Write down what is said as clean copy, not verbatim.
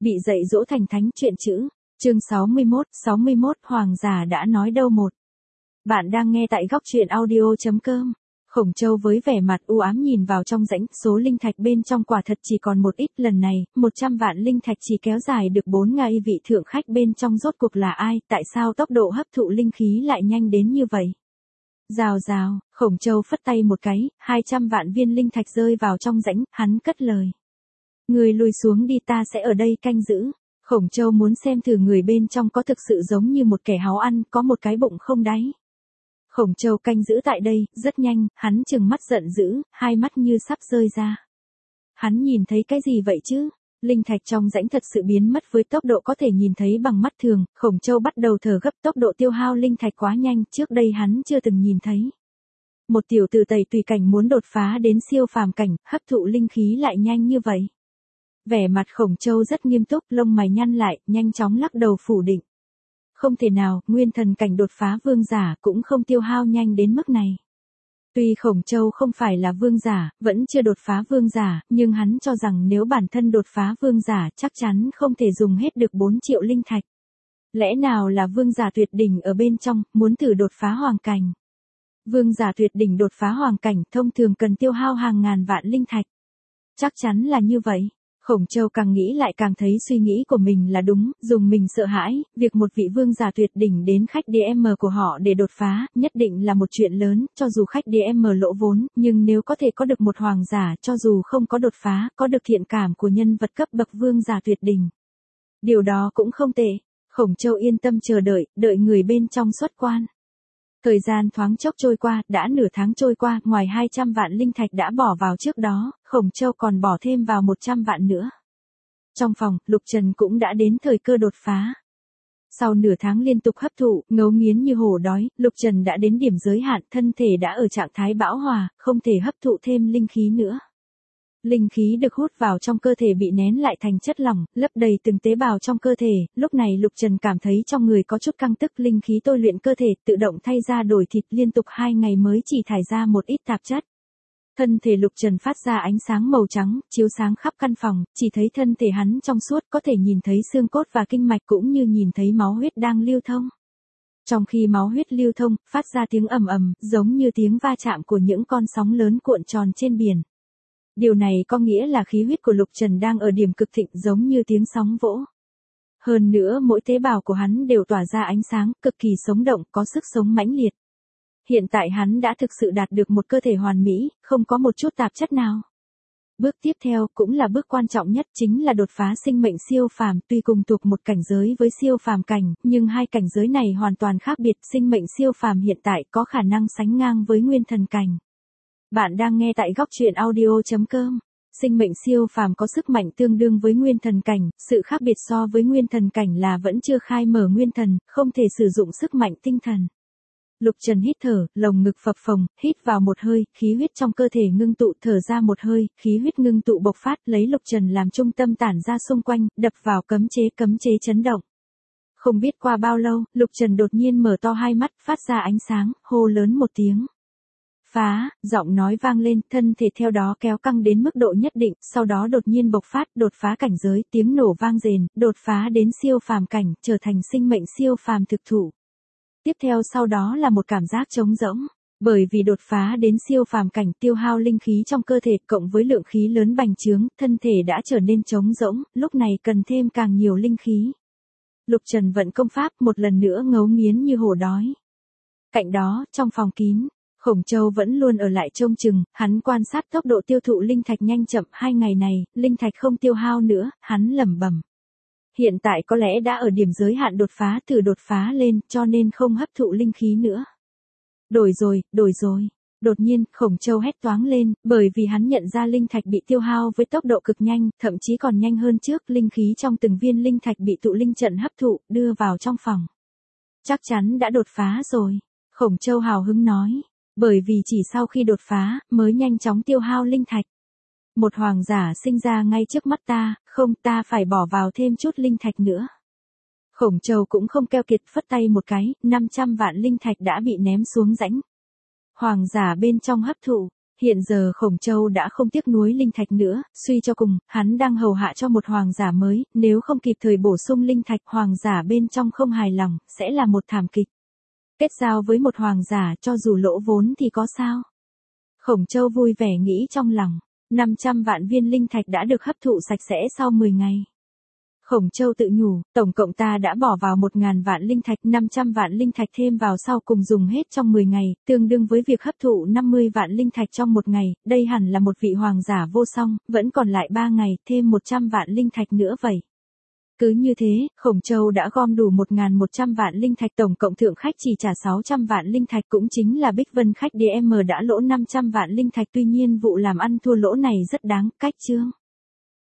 Bị dạy dỗ thành thánh chuyện chữ. Chương 61 Hoàng giả đã nói đâu một. Bạn đang nghe tại góc truyện audio.com. Khổng Châu với vẻ mặt u ám nhìn vào trong rãnh, số linh thạch bên trong quả thật chỉ còn một ít, lần này, 100 vạn linh thạch chỉ kéo dài được 4 ngày, vị thượng khách bên trong rốt cuộc là ai, tại sao tốc độ hấp thụ linh khí lại nhanh đến như vậy? Rào rào, Khổng Châu phất tay một cái, 200 vạn viên linh thạch rơi vào trong rãnh, hắn cất lời. Người lùi xuống đi, ta sẽ ở đây canh giữ. Khổng Châu muốn xem thử người bên trong có thực sự giống như một kẻ háo ăn, có một cái bụng không đáy. Khổng Châu canh giữ tại đây, rất nhanh, hắn trừng mắt giận dữ, hai mắt như sắp rơi ra. Hắn nhìn thấy cái gì vậy chứ? Linh thạch trong rãnh thật sự biến mất với tốc độ có thể nhìn thấy bằng mắt thường, Khổng Châu bắt đầu thở gấp, tốc độ tiêu hao linh thạch quá nhanh, trước đây hắn chưa từng nhìn thấy. Một tiểu tử tẩy tùy cảnh muốn đột phá đến siêu phàm cảnh, hấp thụ linh khí lại nhanh như vậy. Vẻ mặt Khổng Châu rất nghiêm túc, lông mày nhăn lại, nhanh chóng lắc đầu phủ định. Không thể nào, nguyên thần cảnh đột phá vương giả cũng không tiêu hao nhanh đến mức này. Tuy Khổng Châu không phải là vương giả, vẫn chưa đột phá vương giả, nhưng hắn cho rằng nếu bản thân đột phá vương giả chắc chắn không thể dùng hết được 4 triệu linh thạch. Lẽ nào là vương giả tuyệt đỉnh ở bên trong, muốn thử đột phá hoàng cảnh. Vương giả tuyệt đỉnh đột phá hoàng cảnh thông thường cần tiêu hao hàng ngàn vạn linh thạch. Chắc chắn là như vậy. Khổng Châu càng nghĩ lại càng thấy suy nghĩ của mình là đúng, dùng mình sợ hãi, việc một vị vương giả tuyệt đỉnh đến khách DM của họ để đột phá, nhất định là một chuyện lớn, cho dù khách DM lỗ vốn, nhưng nếu có thể có được một hoàng giả, cho dù không có đột phá, có được thiện cảm của nhân vật cấp bậc vương giả tuyệt đỉnh. Điều đó cũng không tệ. Khổng Châu yên tâm chờ đợi, đợi người bên trong xuất quan. Thời gian thoáng chốc trôi qua, đã nửa tháng trôi qua, ngoài 200 vạn linh thạch đã bỏ vào trước đó, Khổng Châu còn bỏ thêm vào 100 vạn nữa. Trong phòng, Lục Trần cũng đã đến thời cơ đột phá. Sau nửa tháng liên tục hấp thụ, ngấu nghiến như hổ đói, Lục Trần đã đến điểm giới hạn, thân thể đã ở trạng thái bão hòa, không thể hấp thụ thêm linh khí nữa. Linh khí được hút vào trong cơ thể bị nén lại thành chất lỏng, lấp đầy từng tế bào trong cơ thể, lúc này Lục Trần cảm thấy trong người có chút căng tức, linh khí tôi luyện cơ thể, tự động thay ra đổi thịt, liên tục 2 ngày mới chỉ thải ra một ít tạp chất. Thân thể Lục Trần phát ra ánh sáng màu trắng, chiếu sáng khắp căn phòng, chỉ thấy thân thể hắn trong suốt, có thể nhìn thấy xương cốt và kinh mạch cũng như nhìn thấy máu huyết đang lưu thông. Trong khi máu huyết lưu thông, phát ra tiếng ầm ầm, giống như tiếng va chạm của những con sóng lớn cuộn tròn trên biển. Điều này có nghĩa là khí huyết của Lục Trần đang ở điểm cực thịnh, giống như tiếng sóng vỗ. Hơn nữa mỗi tế bào của hắn đều tỏa ra ánh sáng, cực kỳ sống động, có sức sống mãnh liệt. Hiện tại hắn đã thực sự đạt được một cơ thể hoàn mỹ, không có một chút tạp chất nào. Bước tiếp theo, cũng là bước quan trọng nhất, chính là đột phá sinh mệnh siêu phàm, tuy cùng thuộc một cảnh giới với siêu phàm cảnh, nhưng hai cảnh giới này hoàn toàn khác biệt, sinh mệnh siêu phàm hiện tại có khả năng sánh ngang với nguyên thần cảnh. Bạn đang nghe tại góc truyện audio.com. Sinh mệnh siêu phàm có sức mạnh tương đương với nguyên thần cảnh, sự khác biệt so với nguyên thần cảnh là vẫn chưa khai mở nguyên thần, không thể sử dụng sức mạnh tinh thần. Lục Trần hít thở, lồng ngực phập phồng, hít vào một hơi, khí huyết trong cơ thể ngưng tụ, thở ra một hơi, khí huyết ngưng tụ bộc phát, lấy Lục Trần làm trung tâm tản ra xung quanh, đập vào cấm chế chấn động. Không biết qua bao lâu, Lục Trần đột nhiên mở to hai mắt, phát ra ánh sáng, hô lớn một tiếng. Phá, giọng nói vang lên, thân thể theo đó kéo căng đến mức độ nhất định, sau đó đột nhiên bộc phát, đột phá cảnh giới, tiếng nổ vang rền, đột phá đến siêu phàm cảnh, trở thành sinh mệnh siêu phàm thực thụ. Tiếp theo sau đó là một cảm giác trống rỗng, bởi vì đột phá đến siêu phàm cảnh, tiêu hao linh khí trong cơ thể cộng với lượng khí lớn bành trướng, thân thể đã trở nên trống rỗng, lúc này cần thêm càng nhiều linh khí. Lục Trần vận công pháp, một lần nữa ngấu nghiến như hổ đói. Cạnh đó, trong phòng kín, Khổng Châu vẫn luôn ở lại trông chừng, hắn quan sát tốc độ tiêu thụ linh thạch nhanh chậm, 2 ngày này, linh thạch không tiêu hao nữa, hắn lẩm bẩm. Hiện tại có lẽ đã ở điểm giới hạn đột phá, từ đột phá lên, cho nên không hấp thụ linh khí nữa. Đổi rồi. Đột nhiên, Khổng Châu hét toáng lên, bởi vì hắn nhận ra linh thạch bị tiêu hao với tốc độ cực nhanh, thậm chí còn nhanh hơn trước, linh khí trong từng viên linh thạch bị tụ linh trận hấp thụ, đưa vào trong phòng. Chắc chắn đã đột phá rồi, Khổng Châu hào hứng nói. Bởi vì chỉ sau khi đột phá, mới nhanh chóng tiêu hao linh thạch. Một hoàng giả sinh ra ngay trước mắt ta, không, ta phải bỏ vào thêm chút linh thạch nữa. Khổng Châu cũng không keo kiệt, phất tay một cái, 500 vạn linh thạch đã bị ném xuống rãnh. Hoàng giả bên trong hấp thụ, Hiện giờ Khổng Châu đã không tiếc nuối linh thạch nữa, suy cho cùng, hắn đang hầu hạ cho một hoàng giả mới, nếu không kịp thời bổ sung linh thạch, hoàng giả bên trong không hài lòng, sẽ là một thảm kịch. Kết giao với một hoàng giả cho dù lỗ vốn thì có sao? Khổng Châu vui vẻ nghĩ trong lòng, 500 vạn viên linh thạch đã được hấp thụ sạch sẽ sau 10 ngày. Khổng Châu tự nhủ, tổng cộng ta đã bỏ vào 1.000 vạn linh thạch, 500 vạn linh thạch thêm vào sau cùng dùng hết trong 10 ngày, tương đương với việc hấp thụ 50 vạn linh thạch trong một ngày, đây hẳn là một vị hoàng giả vô song, vẫn còn lại 3 ngày, thêm 100 vạn linh thạch nữa vậy. Cứ như thế, Khổng Châu đã gom đủ 1.100 vạn linh thạch, tổng cộng thượng khách chỉ trả 600 vạn linh thạch, cũng chính là Bích Vân khách DM đã lỗ 500 vạn linh thạch, tuy nhiên vụ làm ăn thua lỗ này rất đáng, cách chương.